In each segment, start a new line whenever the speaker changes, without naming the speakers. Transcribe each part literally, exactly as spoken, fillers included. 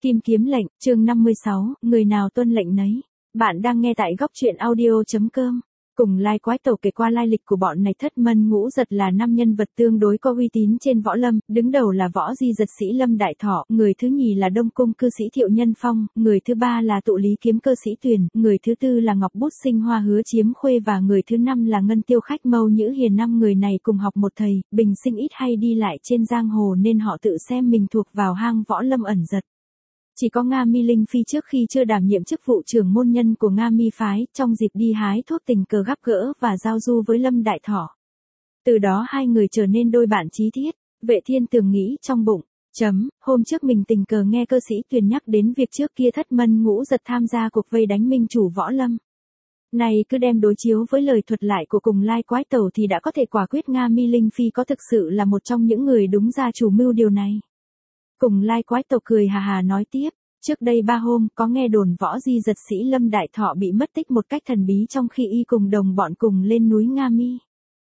Kim kiếm lệnh, chương năm mươi sáu, người nào tuân lệnh nấy. Bạn đang nghe tại góc truyện audio chấm com. Cùng Lai Quái Tẩu kể qua lai lịch của bọn này. Thất Mân Ngũ Giật là năm nhân vật tương đối có uy tín trên võ lâm, đứng đầu là võ di giật sĩ Lâm Đại Thọ, người thứ nhì là Đông Cung cư sĩ Thiệu Nhân Phong, người thứ ba là Tụ Lý kiếm cơ sĩ Tuyền, người thứ tư là Ngọc Bút Sinh Hoa Hứa Chiếm Khuê và người thứ năm là Ngân Tiêu Khách Mâu Nhữ Hiền. Năm người này cùng học một thầy, bình sinh ít hay đi lại trên giang hồ nên họ tự xem mình thuộc vào hang võ lâm ẩn giật. Chỉ có Nga Mi Linh Phi trước khi chưa đảm nhiệm chức vụ trưởng môn nhân của Nga Mi phái, trong dịp đi hái thuốc tình cờ gặp gỡ và giao du với Lâm Đại Thọ. Từ đó hai người trở nên đôi bạn chí thiết. Vệ Thiên Tường nghĩ trong bụng, chấm, hôm trước mình tình cờ nghe cơ sĩ Tuyền nhắc đến việc trước kia Thất Mân Ngũ Giật tham gia cuộc vây đánh minh chủ võ lâm. Này cứ đem đối chiếu với lời thuật lại của Cùng Lai Quái Tẩu thì đã có thể quả quyết Nga Mi Linh Phi có thực sự là một trong những người đúng ra chủ mưu điều này. Cùng Lai Quái Tẩu cười hà hà nói tiếp, trước đây ba hôm có nghe đồn võ di giật sĩ Lâm Đại Thọ bị mất tích một cách thần bí trong khi y cùng đồng bọn cùng lên núi Nga Mi.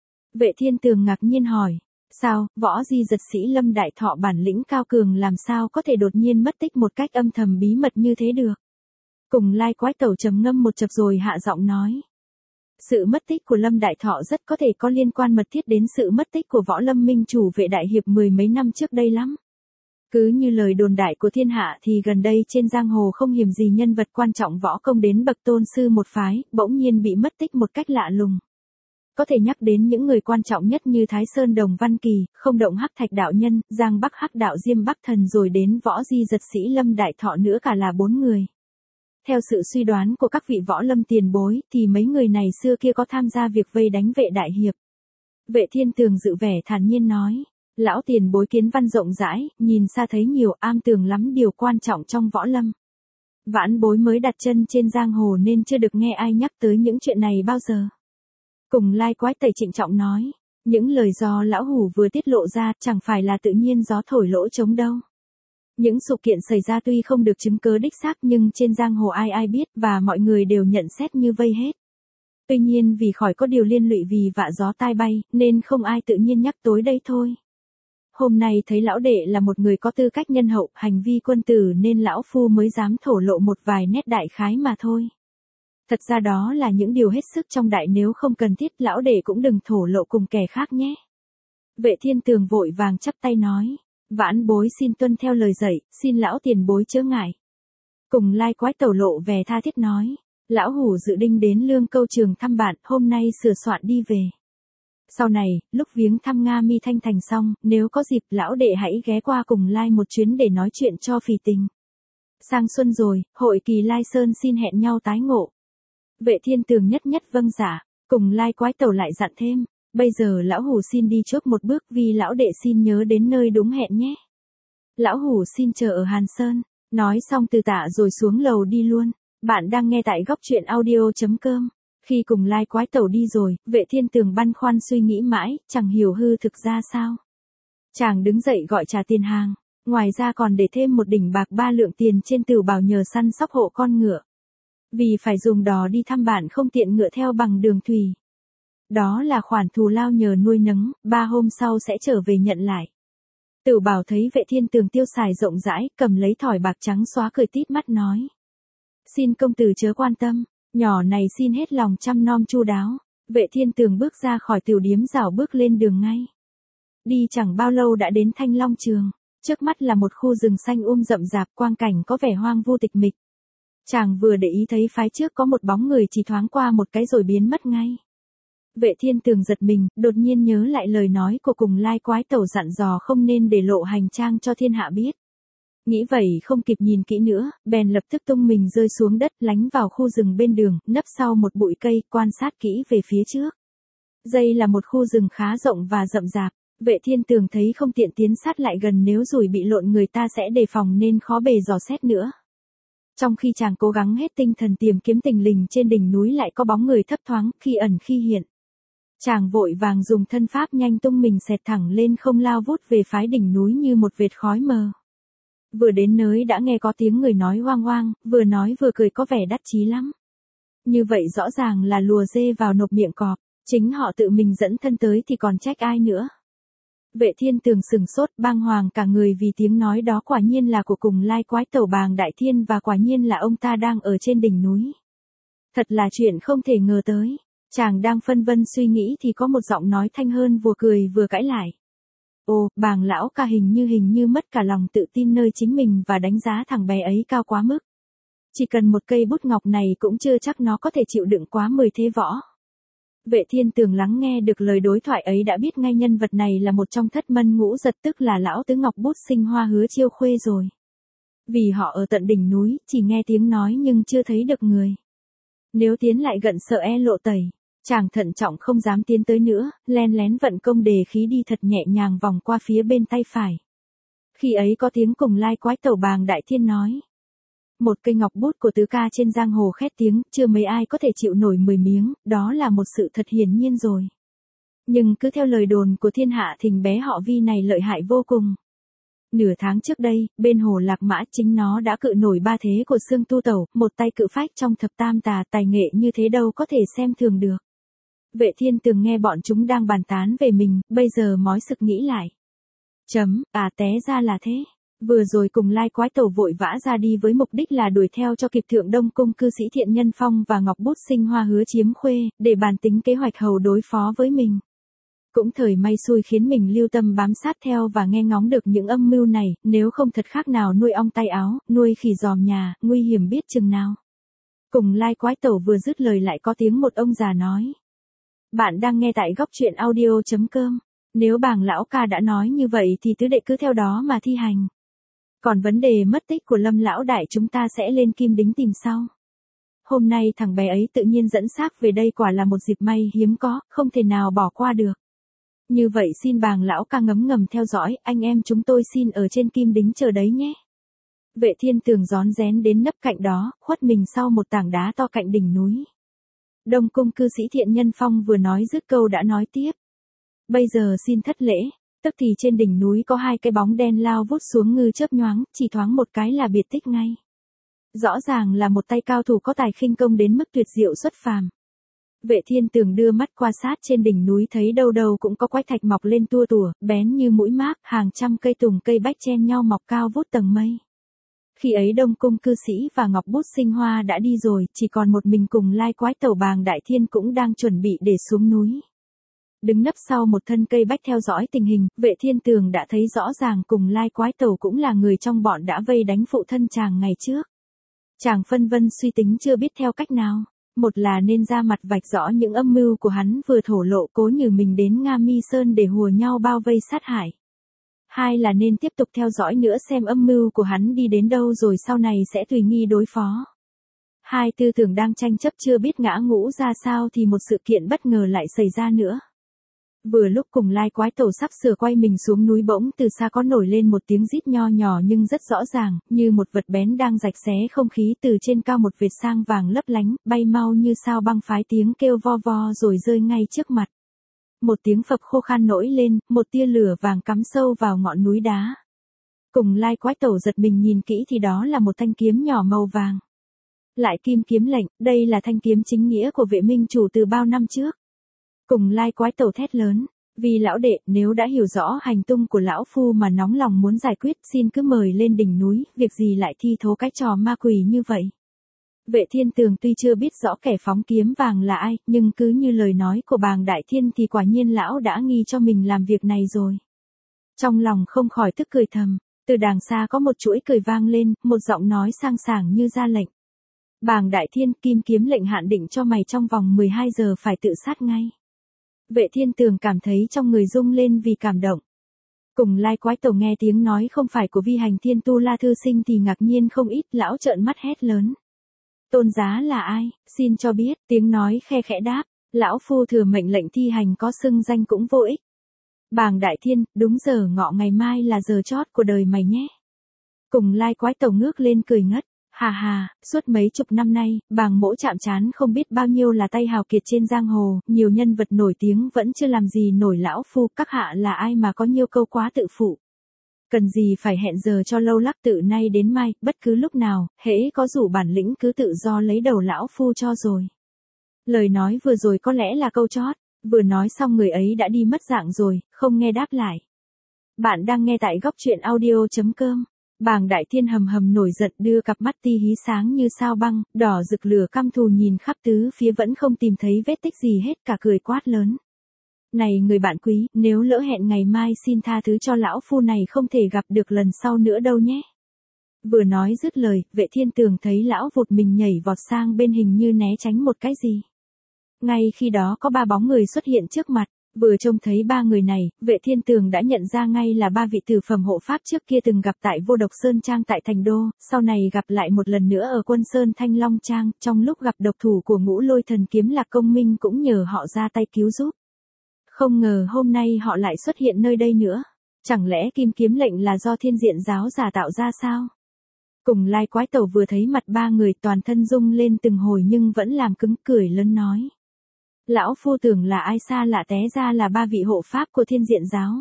Vệ Thiên Tường ngạc nhiên hỏi, sao, võ di giật sĩ Lâm Đại Thọ bản lĩnh cao cường làm sao có thể đột nhiên mất tích một cách âm thầm bí mật như thế được? Cùng Lai Quái Tẩu trầm ngâm một chập rồi hạ giọng nói, sự mất tích của Lâm Đại Thọ rất có thể có liên quan mật thiết đến sự mất tích của võ lâm minh chủ Vệ Đại Hiệp mười mấy năm trước đây lắm. Cứ như lời đồn đại của thiên hạ thì gần đây trên giang hồ không hiếm gì nhân vật quan trọng võ công đến bậc tôn sư một phái, bỗng nhiên bị mất tích một cách lạ lùng. Có thể nhắc đến những người quan trọng nhất như Thái Sơn Đồng Văn Kỳ, Không Động Hắc Thạch Đạo Nhân, Giang Bắc Hắc Đạo Diêm Bắc Thần rồi đến võ di giật sĩ Lâm Đại Thọ nữa cả là bốn người. Theo sự suy đoán của các vị võ lâm tiền bối thì mấy người này xưa kia có tham gia việc vây đánh Vệ Đại Hiệp. Vệ Thiên Tường dự vẻ thản nhiên nói, lão tiền bối kiến văn rộng rãi, nhìn xa thấy nhiều, am tường lắm điều quan trọng trong võ lâm. Vãn bối mới đặt chân trên giang hồ nên chưa được nghe ai nhắc tới những chuyện này bao giờ. Cùng Lai Quái Tẩu trịnh trọng nói, những lời do lão hủ vừa tiết lộ ra chẳng phải là tự nhiên gió thổi lỗ trống đâu. Những sự kiện xảy ra tuy không được chứng cớ đích xác nhưng trên giang hồ ai ai biết và mọi người đều nhận xét như vây hết. Tuy nhiên vì khỏi có điều liên lụy vì vạ gió tai bay nên không ai tự nhiên nhắc tối đây thôi. Hôm nay thấy lão đệ là một người có tư cách nhân hậu, hành vi quân tử nên lão phu mới dám thổ lộ một vài nét đại khái mà thôi. Thật ra đó là những điều hết sức trong đại, nếu không cần thiết lão đệ cũng đừng thổ lộ cùng kẻ khác nhé. Vệ Thiên Tường vội vàng chắp tay nói, vãn bối xin tuân theo lời dạy, xin lão tiền bối chớ ngại. Cùng Lai Quái Tẩu lộ vẻ tha thiết nói, lão hủ dự định đến Lương Câu Trường thăm bạn, hôm nay sửa soạn đi về. Sau này, lúc viếng thăm Nga Mi Thanh Thành xong, nếu có dịp lão đệ hãy ghé qua Cùng Lai một chuyến để nói chuyện cho phì tình. Sang xuân rồi, hội kỳ Lai Sơn xin hẹn nhau tái ngộ. Vệ Thiên Tường nhất nhất vâng dạ. Cùng Lai Quái Tẩu lại dặn thêm, bây giờ lão hủ xin đi trước một bước vì lão đệ xin nhớ đến nơi đúng hẹn nhé. Lão hủ xin chờ ở Hàn Sơn. Nói xong từ tạ rồi xuống lầu đi luôn. Bạn đang nghe tại góc truyện audio chấm com. Khi Cùng Lai Quái Tẩu đi rồi, Vệ Thiên Tường băn khoăn suy nghĩ mãi, chẳng hiểu hư thực ra sao. Chàng đứng dậy gọi trả tiền hàng, ngoài ra còn để thêm một đỉnh bạc ba lượng tiền trên tửu bảo nhờ săn sóc hộ con ngựa. Vì phải dùng đò đi thăm bạn không tiện ngựa theo bằng đường thủy. Đó là khoản thù lao nhờ nuôi nấng, ba hôm sau sẽ trở về nhận lại. Tửu bảo thấy Vệ Thiên Tường tiêu xài rộng rãi, cầm lấy thỏi bạc trắng xóa cười tít mắt nói. Xin công tử chớ quan tâm. Nhỏ này xin hết lòng chăm nom chu đáo. Vệ Thiên Tường bước ra khỏi tiểu điếm rảo bước lên đường ngay. Đi chẳng bao lâu đã đến Thanh Long Trường. Trước mắt là một khu rừng xanh um rậm rạp, quang cảnh có vẻ hoang vu tịch mịch. Chàng vừa để ý thấy phái trước có một bóng người chỉ thoáng qua một cái rồi biến mất ngay. Vệ Thiên Tường giật mình, đột nhiên nhớ lại lời nói của Cùng Lai Quái Tẩu dặn dò không nên để lộ hành trang cho thiên hạ biết. Nghĩ vậy không kịp nhìn kỹ nữa, bèn lập tức tung mình rơi xuống đất lánh vào khu rừng bên đường, nấp sau một bụi cây, quan sát kỹ về phía trước. Đây là một khu rừng khá rộng và rậm rạp, Vệ Thiên Tường thấy không tiện tiến sát lại gần nếu rủi bị lộn người ta sẽ đề phòng nên khó bề dò xét nữa. Trong khi chàng cố gắng hết tinh thần tìm kiếm tình lình trên đỉnh núi lại có bóng người thấp thoáng, khi ẩn khi hiện. Chàng vội vàng dùng thân pháp nhanh tung mình xẹt thẳng lên không lao vút về phái đỉnh núi như một vệt khói mờ. Vừa đến nơi đã nghe có tiếng người nói hoang hoang, vừa nói vừa cười có vẻ đắc chí lắm. Như vậy rõ ràng là lùa dê vào nộp miệng cọp, chính họ tự mình dẫn thân tới thì còn trách ai nữa. Vệ Thiên Tường sừng sốt bàng hoàng cả người vì tiếng nói đó quả nhiên là của cùng lai quái tẩu Bàng Đại Thiên và quả nhiên là ông ta đang ở trên đỉnh núi. Thật là chuyện không thể ngờ tới. Chàng đang phân vân suy nghĩ thì có một giọng nói thanh hơn vừa cười vừa cãi lại. Ồ, Bàng lão ca hình như hình như mất cả lòng tự tin nơi chính mình và đánh giá thằng bé ấy cao quá mức. Chỉ cần một cây bút ngọc này cũng chưa chắc nó có thể chịu đựng quá mười thế võ. Vệ Thiên Tường lắng nghe được lời đối thoại ấy đã biết ngay nhân vật này là một trong thất mân ngũ giật, tức là lão tứ Ngọc Bút Sinh Hoa Hứa Chiêu Khuê rồi. Vì họ ở tận đỉnh núi, chỉ nghe tiếng nói nhưng chưa thấy được người. Nếu tiến lại gần sợ e lộ tẩy, chàng thận trọng không dám tiến tới nữa, len lén vận công đề khí đi thật nhẹ nhàng vòng qua phía bên tay phải. Khi ấy có tiếng cùng lai quái tẩu Bàng Đại Thiên nói. Một cây ngọc bút của tứ ca trên giang hồ khét tiếng, chưa mấy ai có thể chịu nổi mười miếng, đó là một sự thật hiển nhiên rồi. Nhưng cứ theo lời đồn của thiên hạ thình bé họ Vi này lợi hại vô cùng. Nửa tháng trước đây, bên hồ Lạc Mã chính nó đã cự nổi ba thế của Xương Tu Tẩu, một tay cự phách trong thập tam tà, tài nghệ như thế đâu có thể xem thường được. Vệ Thiên Tường nghe bọn chúng đang bàn tán về mình, bây giờ mói sực nghĩ lại. Chấm, à té ra là thế. Vừa rồi cùng lai quái tẩu vội vã ra đi với mục đích là đuổi theo cho kịp Thượng Đông Cung cư sĩ Thiện Nhân Phong và Ngọc Bút Sinh Hoa Hứa Chiếm Khuê, để bàn tính kế hoạch hầu đối phó với mình. Cũng thời may xui khiến mình lưu tâm bám sát theo và nghe ngóng được những âm mưu này, nếu không thật khác nào nuôi ong tay áo, nuôi khỉ giòm nhà, nguy hiểm biết chừng nào. Cùng lai quái tẩu vừa dứt lời lại có tiếng một ông già nói. Bạn đang nghe tại góc truyện audio chấm com. Nếu Bàng lão ca đã nói như vậy thì tứ đệ cứ theo đó mà thi hành. Còn vấn đề mất tích của Lâm lão đại chúng ta sẽ lên Kim Đính tìm sau. Hôm nay thằng bé ấy tự nhiên dẫn xác về đây quả là một dịp may hiếm có, không thể nào bỏ qua được. Như vậy xin Bàng lão ca ngấm ngầm theo dõi, anh em chúng tôi xin ở trên Kim Đính chờ đấy nhé. Vệ Thiên Tường rón rén đến nấp cạnh đó, khuất mình sau một tảng đá to cạnh đỉnh núi. Đông Cung cư sĩ Thiện Nhân Phong vừa nói dứt câu đã nói tiếp. Bây giờ xin thất lễ. Tức thì trên đỉnh núi có hai cái bóng đen lao vút xuống ngư chớp nhoáng, chỉ thoáng một cái là biệt tích ngay. Rõ ràng là một tay cao thủ có tài khinh công đến mức tuyệt diệu xuất phàm. Vệ Thiên Tường đưa mắt qua sát trên đỉnh núi thấy đâu đâu cũng có quái thạch mọc lên tua tủa, bén như mũi mác, hàng trăm cây tùng cây bách chen nhau mọc cao vút tầng mây. Khi ấy Đông Cung cư sĩ và Ngọc Bút Sinh Hoa đã đi rồi, chỉ còn một mình cùng lai quái tẩu Bàng Đại Thiên cũng đang chuẩn bị để xuống núi. Đứng nấp sau một thân cây bách theo dõi tình hình, Vệ Thiên Tường đã thấy rõ ràng cùng lai quái tẩu cũng là người trong bọn đã vây đánh phụ thân chàng ngày trước. Chàng phân vân suy tính chưa biết theo cách nào. Một là nên ra mặt vạch rõ những âm mưu của hắn vừa thổ lộ cố như mình đến Nga Mi Sơn để hùa nhau bao vây sát hại. Hai là nên tiếp tục theo dõi nữa xem âm mưu của hắn đi đến đâu rồi sau này sẽ tùy nghi đối phó. Hai tư tưởng đang tranh chấp chưa biết ngã ngũ ra sao thì một sự kiện bất ngờ lại xảy ra nữa. Vừa lúc cùng lai quái tẩu sắp sửa quay mình xuống núi bỗng từ xa có nổi lên một tiếng rít nho nhỏ nhưng rất rõ ràng, như một vật bén đang rạch xé không khí từ trên cao một vệt sang vàng lấp lánh, bay mau như sao băng phái tiếng kêu vo vo rồi rơi ngay trước mặt. Một tiếng phập khô khan nổi lên, một tia lửa vàng cắm sâu vào ngọn núi đá. Cùng lai quái tẩu giật mình nhìn kỹ thì đó là một thanh kiếm nhỏ màu vàng. Lại kim kiếm lệnh, đây là thanh kiếm chính nghĩa của Vệ Minh Chủ từ bao năm trước. Cùng lai quái tẩu thét lớn, vì lão đệ nếu đã hiểu rõ hành tung của lão phu mà nóng lòng muốn giải quyết xin cứ mời lên đỉnh núi, việc gì lại thi thố cái trò ma quỷ như vậy. Vệ Thiên Tường tuy chưa biết rõ kẻ phóng kiếm vàng là ai, nhưng cứ như lời nói của Bàng Đại Thiên thì quả nhiên lão đã nghi cho mình làm việc này rồi. Trong lòng không khỏi tức cười thầm, từ đàng xa có một chuỗi cười vang lên, một giọng nói sang sảng như ra lệnh. Bàng Đại Thiên, kim kiếm lệnh hạn định cho mày trong vòng mười hai giờ phải tự sát ngay. Vệ Thiên Tường cảm thấy trong người rung lên vì cảm động. Cùng lai quái tẩu nghe tiếng nói không phải của Vi Hành Thiên Tu La Thư Sinh thì ngạc nhiên không ít, lão trợn mắt hét lớn. Tôn giá là ai, xin cho biết, tiếng nói khe khẽ đáp, lão phu thừa mệnh lệnh thi hành có xưng danh cũng vô ích. Bàng Đại Thiên, đúng giờ ngọ ngày mai là giờ chót của đời mày nhé. Cùng lai quái tẩu ngước lên cười ngất. Hà hà, suốt mấy chục năm nay, Bàng mỗ chạm trán không biết bao nhiêu là tay hào kiệt trên giang hồ, nhiều nhân vật nổi tiếng vẫn chưa làm gì nổi lão phu, các hạ là ai mà có nhiều câu quá tự phụ. Cần gì phải hẹn giờ cho lâu lắc tự nay đến mai, bất cứ lúc nào, hễ có rủ bản lĩnh cứ tự do lấy đầu lão phu cho rồi. Lời nói vừa rồi có lẽ là câu chót, vừa nói xong người ấy đã đi mất dạng rồi, không nghe đáp lại. Bạn đang nghe tại góc truyện audio.com. Bàng Đại Thiên hầm hầm nổi giận đưa cặp mắt ti hí sáng như sao băng, đỏ rực lửa căm thù nhìn khắp tứ phía vẫn không tìm thấy vết tích gì hết cả cười quát lớn. Này người bạn quý, nếu lỡ hẹn ngày mai xin tha thứ cho lão phu này không thể gặp được lần sau nữa đâu nhé. Vừa nói dứt lời, Vệ Thiên Tường thấy lão vụt mình nhảy vọt sang bên hình như né tránh một cái gì. Ngay khi đó có ba bóng người xuất hiện trước mặt. Vừa trông thấy ba người này, Vệ Thiên Tường đã nhận ra ngay là ba vị tử phẩm hộ pháp trước kia từng gặp tại Vô Độc Sơn Trang tại Thành Đô, sau này gặp lại một lần nữa ở Quân Sơn Thanh Long Trang, trong lúc gặp độc thủ của Ngũ Lôi Thần Kiếm Lạc Công Minh cũng nhờ họ ra tay cứu giúp. Không ngờ hôm nay họ lại xuất hiện nơi đây nữa. Chẳng lẽ Kim Kiếm lệnh là do Thiên Diện giáo giả tạo ra sao? Cùng Lai Quái Tẩu vừa thấy mặt ba người toàn thân rung lên từng hồi nhưng vẫn làm cứng cười lớn nói. Lão phu tưởng là ai xa lạ té ra là ba vị hộ pháp của Thiên Diện giáo.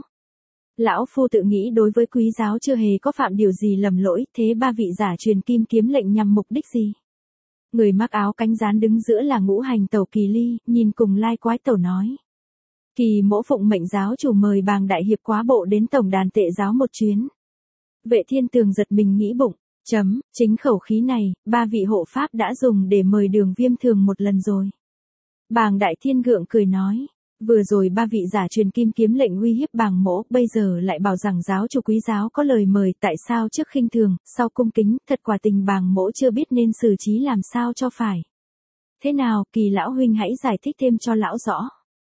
Lão phu tự nghĩ đối với quý giáo chưa hề có phạm điều gì lầm lỗi, thế ba vị giả truyền Kim Kiếm lệnh nhằm mục đích gì? Người mặc áo cánh gián đứng giữa là Ngũ Hành Tẩu Kỳ Ly, nhìn Cùng Lai Quái Tẩu nói. Kỳ mỗ phụng mệnh giáo chủ mời Bàng đại hiệp quá bộ đến tổng đàn tệ giáo một chuyến. Vệ Thiên Tường giật mình nghĩ bụng, chấm, chính khẩu khí này, ba vị hộ pháp đã dùng để mời Đường Viêm Thường một lần rồi. Bàng Đại Thiên gượng cười nói, vừa rồi ba vị giả truyền Kim Kiếm lệnh uy hiếp Bàng mỗ, bây giờ lại bảo rằng giáo chủ quý giáo có lời mời, tại sao trước khinh thường, sau cung kính, thật quả tình Bàng mỗ chưa biết nên xử trí làm sao cho phải. Thế nào, Kỳ lão huynh hãy giải thích thêm cho lão rõ.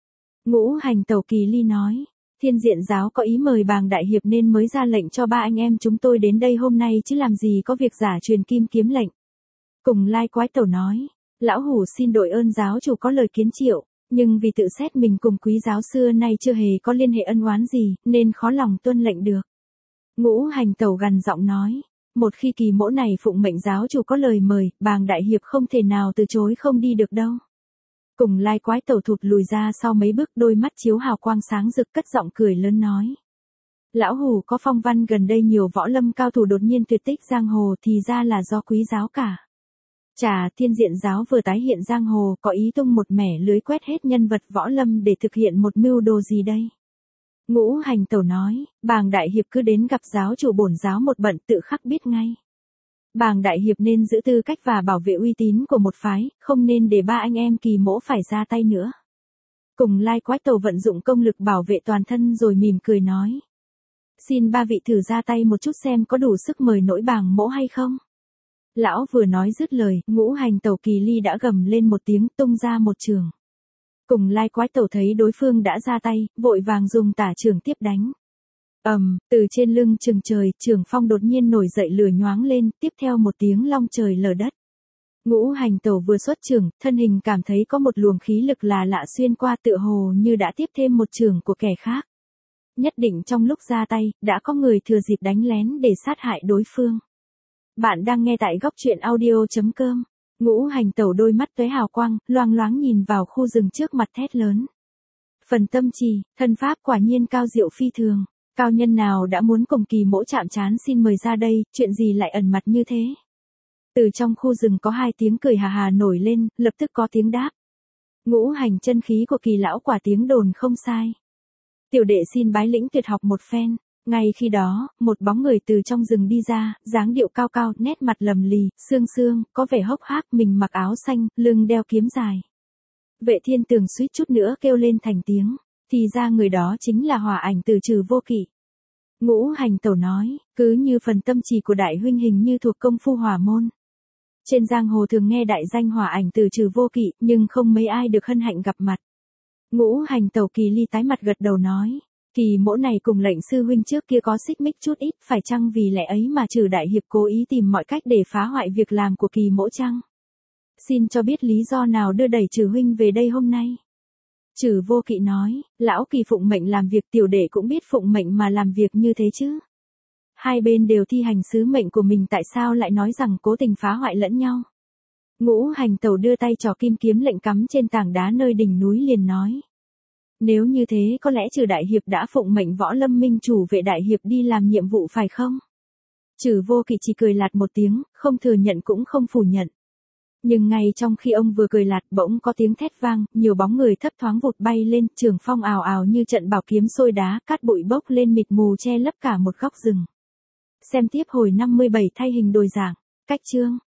Ngũ Hành Tẩu Kỳ Ly nói, Thiên Diện giáo có ý mời Bàng đại hiệp nên mới ra lệnh cho ba anh em chúng tôi đến đây hôm nay chứ làm gì có việc giả truyền Kim Kiếm lệnh. Cùng Lai Quái Tẩu nói. Lão hủ xin đội ơn giáo chủ có lời kiến triệu, nhưng vì tự xét mình cùng quý giáo xưa nay chưa hề có liên hệ ân oán gì, nên khó lòng tuân lệnh được. Ngũ Hành Tẩu gằn giọng nói, một khi kỳ mỗ này phụng mệnh giáo chủ có lời mời, Bàng đại hiệp không thể nào từ chối không đi được đâu. Cùng Lai Quái Tẩu thụt lùi ra sau mấy bước, đôi mắt chiếu hào quang sáng rực, cất giọng cười lớn nói. Lão hủ có phong văn gần đây nhiều võ lâm cao thủ đột nhiên tuyệt tích giang hồ thì ra là do quý giáo cả. Chà, Thiên Diện giáo vừa tái hiện giang hồ, có ý tung một mẻ lưới quét hết nhân vật võ lâm để thực hiện một mưu đồ gì đây? Ngũ Hành Tẩu nói, Bàng đại hiệp cứ đến gặp giáo chủ bổn giáo một bận tự khắc biết ngay. Bàng đại hiệp nên giữ tư cách và bảo vệ uy tín của một phái, không nên để ba anh em Kỳ mỗ phải ra tay nữa. Cùng Lai Quái Tẩu vận dụng công lực bảo vệ toàn thân rồi mỉm cười nói. Xin ba vị thử ra tay một chút xem có đủ sức mời nỗi Bàng mỗ hay không? Lão vừa nói dứt lời, Ngũ Hành Tẩu Kỳ Ly đã gầm lên một tiếng tung ra một trường. Cùng Lai Quái Tẩu thấy đối phương đã ra tay, vội vàng dùng tả trường tiếp đánh. ầm, um, từ trên lưng chừng trời, trường phong đột nhiên nổi dậy lửa nhoáng lên, tiếp theo một tiếng long trời lở đất. Ngũ Hành Tẩu vừa xuất trường, thân hình cảm thấy có một luồng khí lực là lạ xuyên qua tựa hồ như đã tiếp thêm một trường của kẻ khác. Nhất định trong lúc ra tay, đã có người thừa dịp đánh lén để sát hại đối phương. Bạn đang nghe tại góc truyện audio.com. Ngũ Hành Tẩu đôi mắt tóe hào quang, loang loáng nhìn vào khu rừng trước mặt thét lớn. Phần tâm trì, thân pháp quả nhiên cao diệu phi thường. Cao nhân nào đã muốn cùng kỳ mỗ chạm trán xin mời ra đây, chuyện gì lại ẩn mặt như thế? Từ trong khu rừng có hai tiếng cười hà hà nổi lên, lập tức có tiếng đáp. Ngũ hành chân khí của Kỳ lão quả tiếng đồn không sai. Tiểu đệ xin bái lĩnh tuyệt học một phen. Ngay khi đó, một bóng người từ trong rừng đi ra, dáng điệu cao cao, nét mặt lầm lì, xương xương, có vẻ hốc hác, mình mặc áo xanh, lưng đeo kiếm dài. Vệ Thiên Tường suýt chút nữa kêu lên thành tiếng, thì ra người đó chính là Hỏa Ảnh Từ Trừ Vô Kỵ. Ngũ Hành Tẩu nói, cứ như phần tâm trì của đại huynh hình như thuộc công phu hỏa môn. Trên giang hồ thường nghe đại danh Hỏa Ảnh Từ Trừ Vô Kỵ, nhưng không mấy ai được hân hạnh gặp mặt. Ngũ Hành Tẩu Kỳ Ly tái mặt gật đầu nói. Kỳ mỗ này cùng lệnh sư huynh trước kia có xích mích chút ít, phải chăng vì lẽ ấy mà Trừ đại hiệp cố ý tìm mọi cách để phá hoại việc làm của Kỳ mỗ chăng? Xin cho biết lý do nào đưa đẩy Trừ huynh về đây hôm nay? Trừ Vô Kỵ nói, lão Kỳ phụng mệnh làm việc, tiểu đệ cũng biết phụng mệnh mà làm việc như thế chứ. Hai bên đều thi hành sứ mệnh của mình, tại sao lại nói rằng cố tình phá hoại lẫn nhau? Ngũ Hành Tẩu đưa tay trò kim kiếm lệnh cắm trên tảng đá nơi đỉnh núi liền nói. Nếu như thế có lẽ Trừ đại hiệp đã phụng mệnh Võ Lâm Minh chủ Vệ đại hiệp đi làm nhiệm vụ phải không? Trừ Vô Kỵ chỉ cười lạt một tiếng, không thừa nhận cũng không phủ nhận. Nhưng ngay trong khi ông vừa cười lạt, bỗng có tiếng thét vang, nhiều bóng người thấp thoáng vụt bay lên, trường phong ào ào như trận bảo kiếm xôi đá, cát bụi bốc lên mịt mù che lấp cả một góc rừng. Xem tiếp hồi năm mươi bảy thay hình đổi dạng. Cách chương